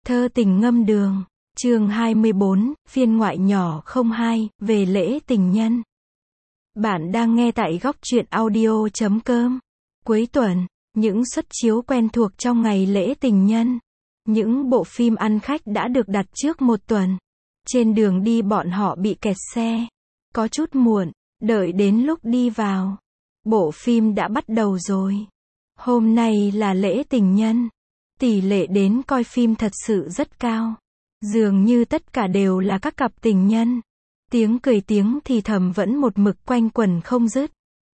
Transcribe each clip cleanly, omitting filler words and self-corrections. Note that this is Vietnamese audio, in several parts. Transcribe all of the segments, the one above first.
Thơ tình ngâm đường, chương 24, phiên ngoại nhỏ 02, về lễ tình nhân. Bạn đang nghe tại góc truyện audio.com. Cuối tuần, những suất chiếu quen thuộc trong ngày lễ tình nhân. Những bộ phim ăn khách đã được đặt trước một tuần. Trên đường đi bọn họ bị kẹt xe. Có chút muộn, đợi đến lúc đi vào. Bộ phim đã bắt đầu rồi. Hôm nay là lễ tình nhân. Tỷ lệ đến coi phim thật sự rất cao. Dường như tất cả đều là các cặp tình nhân. Tiếng cười tiếng thì thầm vẫn một mực quanh quẩn không dứt.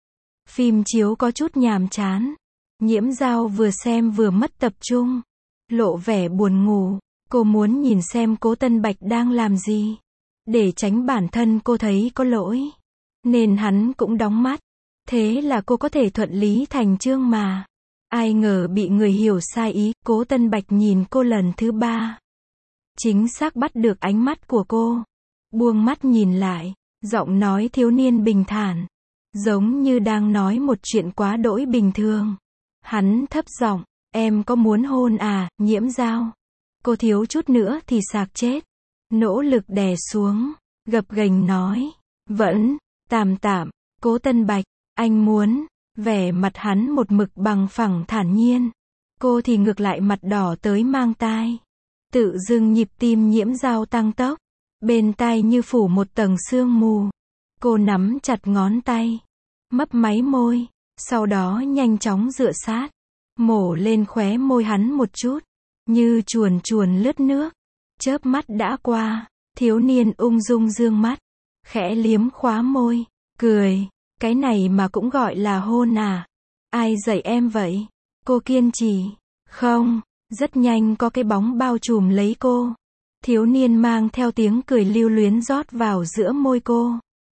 Phim chiếu có chút nhàm chán. Nhiễm Dao vừa xem vừa mất tập trung. Lộ vẻ buồn ngủ. Cô muốn nhìn xem Cố Tân Bạch đang làm gì. Để tránh bản thân cô thấy có lỗi. Nên hắn cũng đóng mắt. Thế là cô có thể thuận lý thành chương mà. Ai ngờ bị người hiểu sai ý, Cố Tân Bạch nhìn cô lần thứ 3. Chính xác bắt được ánh mắt của cô. Buông mắt nhìn lại, giọng nói thiếu niên bình thản. Giống như đang nói một chuyện quá đỗi bình thường. Hắn thấp giọng, em có muốn hôn à, Nhiễm Dao? Cô thiếu chút nữa thì sạc chết. Nỗ lực đè xuống, gập ghềnh nói. Vẫn, tạm tạm, Cố Tân Bạch, anh muốn. Vẻ mặt hắn một mực bằng phẳng thản nhiên. Cô thì ngược lại mặt đỏ tới mang tai. Tự dưng nhịp tim Nhiễm Dao tăng tốc. Bên tai như phủ một tầng sương mù. Cô nắm chặt ngón tay. Mấp máy môi. Sau đó nhanh chóng dựa sát. Mổ lên khóe môi hắn một chút. Như chuồn chuồn lướt nước. Chớp mắt đã qua. Thiếu niên ung dung dương mắt. Khẽ liếm khóa môi. Cười. Cái này mà cũng gọi là hôn à? Ai dạy em vậy? Cô kiên trì. Không, rất nhanh có cái bóng bao trùm lấy cô. Thiếu niên mang theo tiếng cười lưu luyến rót vào giữa môi cô.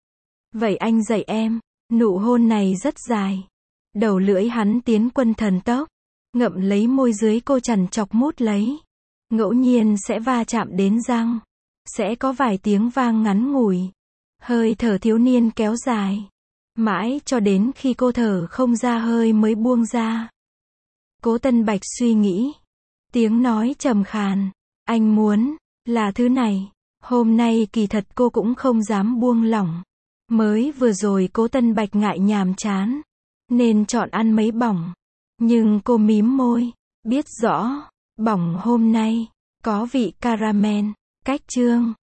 Vậy anh dạy em. Nụ hôn này rất dài. Đầu lưỡi hắn tiến quân thần tốc. Ngậm lấy môi dưới cô chằn chọc mút lấy. Ngẫu nhiên sẽ va chạm đến răng. Sẽ có vài tiếng vang ngắn ngủi. Hơi thở thiếu niên kéo dài. Mãi cho đến khi cô thở không ra hơi mới buông ra. Cố Tân Bạch suy nghĩ. Tiếng nói trầm khàn. Anh muốn, là thứ này. Hôm nay kỳ thật cô cũng không dám buông lỏng. Mới vừa rồi Cố Tân Bạch ngại nhàm chán. Nên chọn ăn mấy bỏng. Nhưng cô mím môi. Biết rõ, bỏng hôm nay, có vị caramel. Cách chương.